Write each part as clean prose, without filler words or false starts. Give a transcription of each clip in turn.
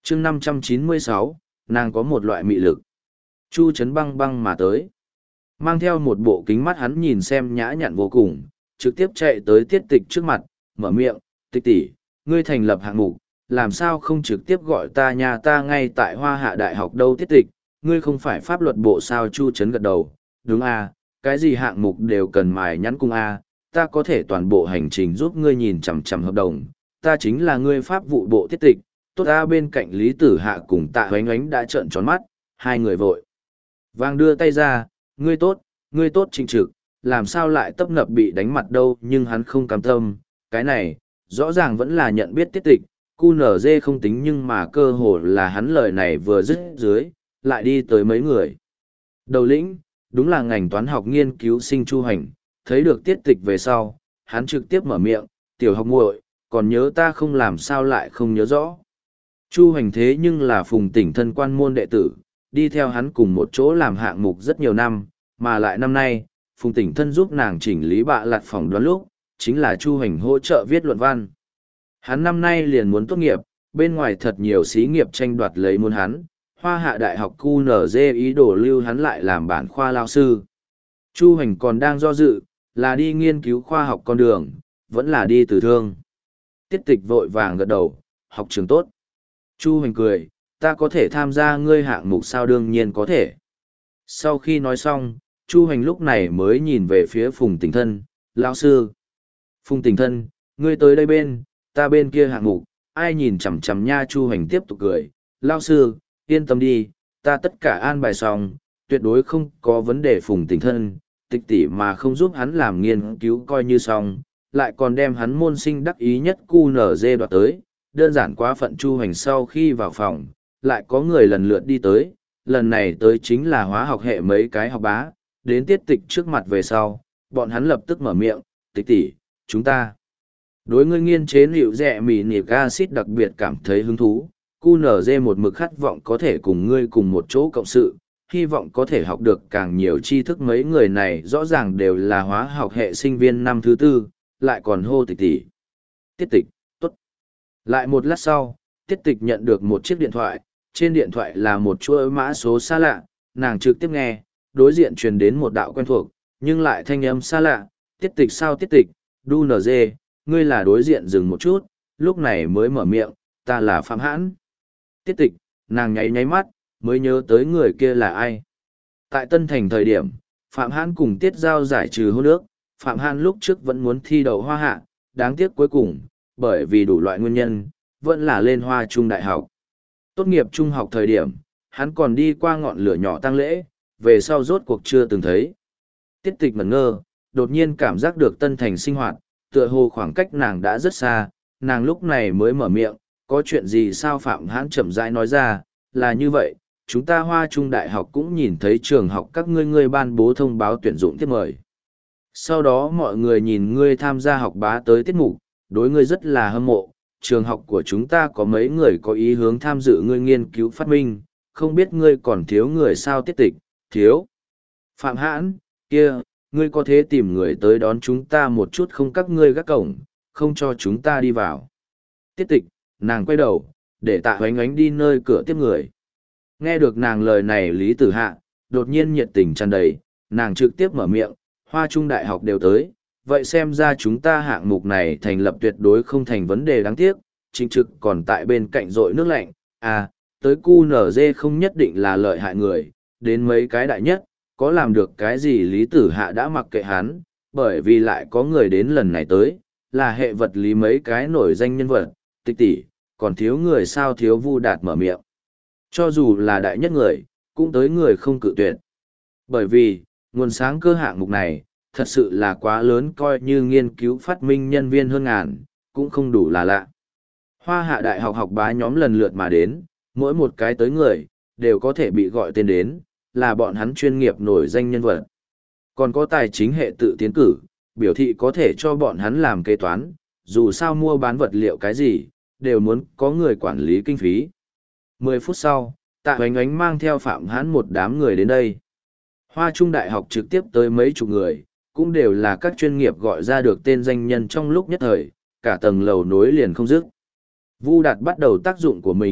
chương 596, nàng có một loại mị lực. Chu Trấn băng băng mà tới. Mang theo một bộ kính mắt hắn nhìn xem nhã nhặn vô cùng, trực tiếp chạy tới Tiết Tịch trước mặt, mở miệng, Tịch tỷ, ngươi thành lập hạng mục, làm sao không trực tiếp gọi ta nhà ta ngay tại Hoa Hạ Đại học đâu Tiết Tịch, ngươi không phải pháp luật bộ sao Chu Trấn gật đầu, đúng à, cái gì hạng mục đều cần mài nhắn cung à, ta có thể toàn bộ hành trình giúp ngươi nhìn chằm chằm hợp đồng, ta chính là ngươi pháp vụ bộ Tiết Tịch, tốt a bên cạnh Lý Tử Hạ cùng Tạ Hoánh Ánh đã trợn tròn mắt, hai người vội vàng đưa tay ra, ngươi tốt Trịnh Trực, làm sao lại tấp nập bị đánh mặt đâu nhưng hắn không cam tâm, cái này, rõ ràng vẫn là nhận biết Tiết Tịch, QNZ không tính nhưng mà cơ hồ là hắn lời này vừa dứt dưới, lại đi tới mấy người. Đầu lĩnh, đúng là ngành toán học nghiên cứu sinh Chu Hành, thấy được Tiết Tịch về sau, hắn trực tiếp mở miệng, tiểu học muội, còn nhớ ta không làm sao lại không nhớ rõ. Chu Hành thế nhưng là Phùng Tỉnh thân quan môn đệ tử, đi theo hắn cùng một chỗ làm hạng mục rất nhiều năm, mà lại năm nay, Phùng Tỉnh thân giúp nàng chỉnh lý bạ lặt phỏng đoán lúc, chính là Chu Hành hỗ trợ viết luận văn. Hắn năm nay liền muốn tốt nghiệp, bên ngoài thật nhiều xí nghiệp tranh đoạt lấy muốn hắn, Hoa Hạ Đại học QNZ ý đồ lưu hắn lại làm bản khoa lao sư. Chu Hành còn đang do dự, là đi nghiên cứu khoa học con đường, vẫn là đi từ thương. Tiết Tịch vội vàng gật đầu, học trường tốt. Chu Hành cười, ta có thể tham gia ngươi hạng mục sao đương nhiên có thể. Sau khi nói xong, Chu Hành lúc này mới nhìn về phía Phùng Tỉnh thân, lão sư. Phùng Tỉnh thân, ngươi tới đây bên, ta bên kia hạng mục, ai nhìn chằm chằm nha Chu Hành tiếp tục cười, lão sư, yên tâm đi, ta tất cả an bài xong, tuyệt đối không có vấn đề Phùng Tỉnh thân, Tịch tỷ mà không giúp hắn làm nghiên cứu coi như xong, lại còn đem hắn môn sinh đắc ý nhất QNZ đoạt tới, đơn giản quá phận Chu Hành sau khi vào phòng, lại có người lần lượt đi tới, lần này tới chính là hóa học hệ mấy cái học bá, đến Tiết Tịch trước mặt về sau, bọn hắn lập tức mở miệng, Tịch tỷ, chúng ta đối ngươi nghiên chế liệu rẻ mì nick acid đặc biệt cảm thấy hứng thú, QNZ một mực khát vọng có thể cùng ngươi cùng một chỗ cộng sự, hy vọng có thể học được càng nhiều tri thức mấy người này rõ ràng đều là hóa học hệ sinh viên năm thứ tư, lại còn hô Tịch tỷ. Tiết Tịch, tốt. Lại một lát sau, Tiết Tịch nhận được một chiếc điện thoại, trên điện thoại là một chuỗi mã số xa lạ, nàng trực tiếp nghe, đối diện truyền đến một đạo quen thuộc, nhưng lại thanh âm xa lạ, Tiết Tịch sao Tiết Tịch, đu nở dê, ngươi là đối diện dừng một chút, lúc này mới mở miệng, ta là Phạm Hãn. Tiết Tịch, nàng nháy nháy mắt, mới nhớ tới người kia là ai. Tại Tân Thành thời điểm, Phạm Hãn cùng Tiết Giao giải trừ hôn ước, Phạm Hãn lúc trước vẫn muốn thi đậu Hoa Hạ, đáng tiếc cuối cùng, bởi vì đủ loại nguyên nhân, vẫn là lên Hoa Trung Đại học. Tốt nghiệp trung học thời điểm, hắn còn đi qua ngọn lửa nhỏ tang lễ, về sau rốt cuộc chưa từng thấy. Tiết Tịch ngẩn ngơ, đột nhiên cảm giác được Tân Thành sinh hoạt, tựa hồ khoảng cách nàng đã rất xa, nàng lúc này mới mở miệng, có chuyện gì sao Phạm Hãn chậm rãi nói ra, là như vậy, chúng ta Hoa Trung Đại học cũng nhìn thấy trường học các ngươi ban bố thông báo tuyển dụng tiếp mời. Sau đó mọi người nhìn ngươi tham gia học bá tới tiết mục, đối ngươi rất là hâm mộ, trường học của chúng ta có mấy người có ý hướng tham dự ngươi nghiên cứu phát minh, không biết ngươi còn thiếu người sao Tiết Tịch, thiếu. Phạm Hãn, kia, ngươi có thể tìm người tới đón chúng ta một chút không các ngươi gác cổng, không cho chúng ta đi vào. Tiết Tịch, nàng quay đầu, để Tạ Hoánh Ánh đi nơi cửa tiếp người. Nghe được nàng lời này Lý Tử Hạ, đột nhiên nhiệt tình tràn đầy, nàng trực tiếp mở miệng, Hoa Trung Đại học đều tới, vậy xem ra chúng ta hạng mục này thành lập tuyệt đối không thành vấn đề đáng tiếc, Trịnh Trực còn tại bên cạnh rội nước lạnh, à, tới QNZ không nhất định là lợi hại người, đến mấy cái đại nhất, có làm được cái gì Lý Tử Hạ đã mặc kệ hắn, bởi vì lại có người đến lần này tới, là hệ vật lý mấy cái nổi danh nhân vật, Tịch tỷ, còn thiếu người sao thiếu Vu Đạt mở miệng. Cho dù là đại nhất người, cũng tới người không cự tuyệt. Bởi vì, nguồn sáng cơ hạng mục này, thật sự là quá lớn coi như nghiên cứu phát minh nhân viên hơn ngàn, cũng không đủ là lạ. Hoa Hạ Đại học học bá nhóm lần lượt mà đến, mỗi một cái tới người, đều có thể bị gọi tên đến, là bọn hắn chuyên nghiệp nổi danh nhân vật. Còn có tài chính hệ tự tiến cử, biểu thị có thể cho bọn hắn làm kế toán, dù sao mua bán vật liệu cái gì, đều muốn có người quản lý kinh phí. 10 phút sau, Tạ Hoánh Ánh mang theo Phạm Hãn một đám người đến đây. Hoa Trung Đại học trực tiếp tới mấy chục người, cũng đều là các chuyên nghiệp gọi ra được tên danh nhân trong lúc nhất thời, cả tầng lầu nối liền không dứt. Vu Đạt bắt đầu tác dụng của mình,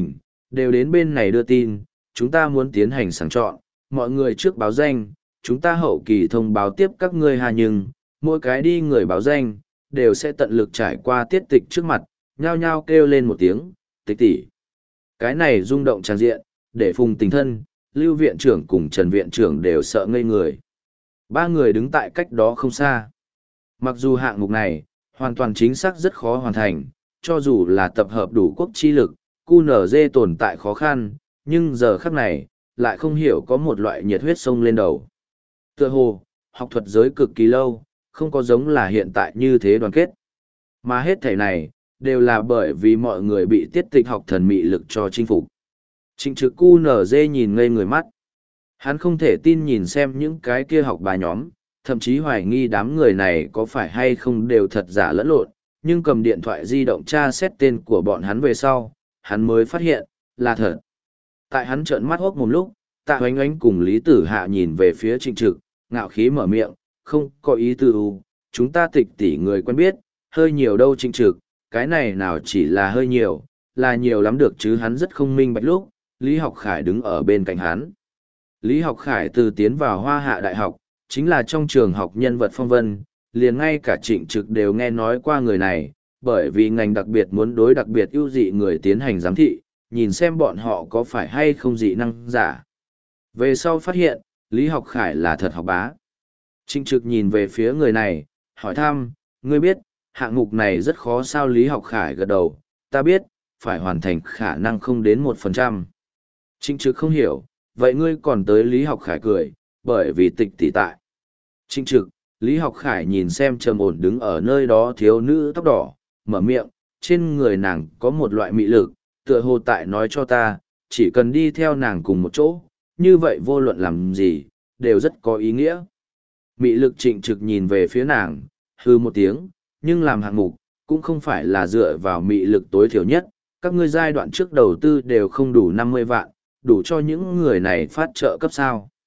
đều đến bên này đưa tin, chúng ta muốn tiến hành sàng chọn, mọi người trước báo danh, chúng ta hậu kỳ thông báo tiếp các ngươi hà, nhưng, mỗi cái đi người báo danh, đều sẽ tận lực trải qua tiết tịch trước mặt, nhao nhao kêu lên một tiếng, tịch tỷ. Cái này rung động tràn diện, để Phùng Tình Thân, Lưu viện trưởng cùng Trần viện trưởng đều sợ ngây người. Ba người đứng tại cách đó không xa. Mặc dù hạng mục này, hoàn toàn chính xác rất khó hoàn thành, cho dù là tập hợp đủ quốc chi lực, QNZ tồn tại khó khăn, nhưng giờ khắc này, lại không hiểu có một loại nhiệt huyết sông lên đầu. Tựa hồ, học thuật giới cực kỳ lâu, không có giống là hiện tại như thế đoàn kết. Mà hết thảy này, đều là bởi vì mọi người bị tiết tịch học thần mị lực cho chinh phục. Trịnh trực QNZ nhìn ngây người mắt. Hắn không thể tin nhìn xem những cái kia học bà nhóm, thậm chí hoài nghi đám người này có phải hay không đều thật giả lẫn lộn, nhưng cầm điện thoại di động tra xét tên của bọn hắn về sau, hắn mới phát hiện, là thật. Tại hắn trợn mắt hốc một lúc, Tạ Hoánh Oánh cùng Lý Tử Hạ nhìn về phía Trịnh Trực, ngạo khí mở miệng, không có ý tư chúng ta tịch tỷ người quen biết, hơi nhiều đâu Trịnh Trực, cái này nào chỉ là hơi nhiều, là nhiều lắm được chứ. Hắn rất không minh bạch lúc, Lý Học Khải đứng ở bên cạnh hắn. Lý Học Khải từ tiến vào Hoa Hạ Đại học, chính là trong trường học nhân vật phong vân, liền ngay cả Trịnh Trực đều nghe nói qua người này, bởi vì ngành đặc biệt muốn đối đặc biệt ưu dị người tiến hành giám thị, nhìn xem bọn họ có phải hay không dị năng giả. Về sau phát hiện, Lý Học Khải là thật học bá. Trịnh Trực nhìn về phía người này, hỏi thăm, ngươi biết, hạng mục này rất khó sao? Lý Học Khải gật đầu, ta biết, phải hoàn thành khả năng không đến 1%. Trịnh Trực không hiểu, vậy ngươi còn tới? Lý Học Khải cười, bởi vì tịch tỷ tại. Trịnh Trực, Lý Học Khải nhìn xem trầm ổn đứng ở nơi đó thiếu nữ tóc đỏ, mở miệng, trên người nàng có một loại mị lực, tựa hồ tại nói cho ta, chỉ cần đi theo nàng cùng một chỗ, như vậy vô luận làm gì, đều rất có ý nghĩa. Mị lực. Trịnh Trực nhìn về phía nàng, hư một tiếng, nhưng làm hạng mục, cũng không phải là dựa vào mị lực tối thiểu nhất, các ngươi giai đoạn trước đầu tư đều không đủ 50 vạn, đủ cho những người này phát trợ cấp sao.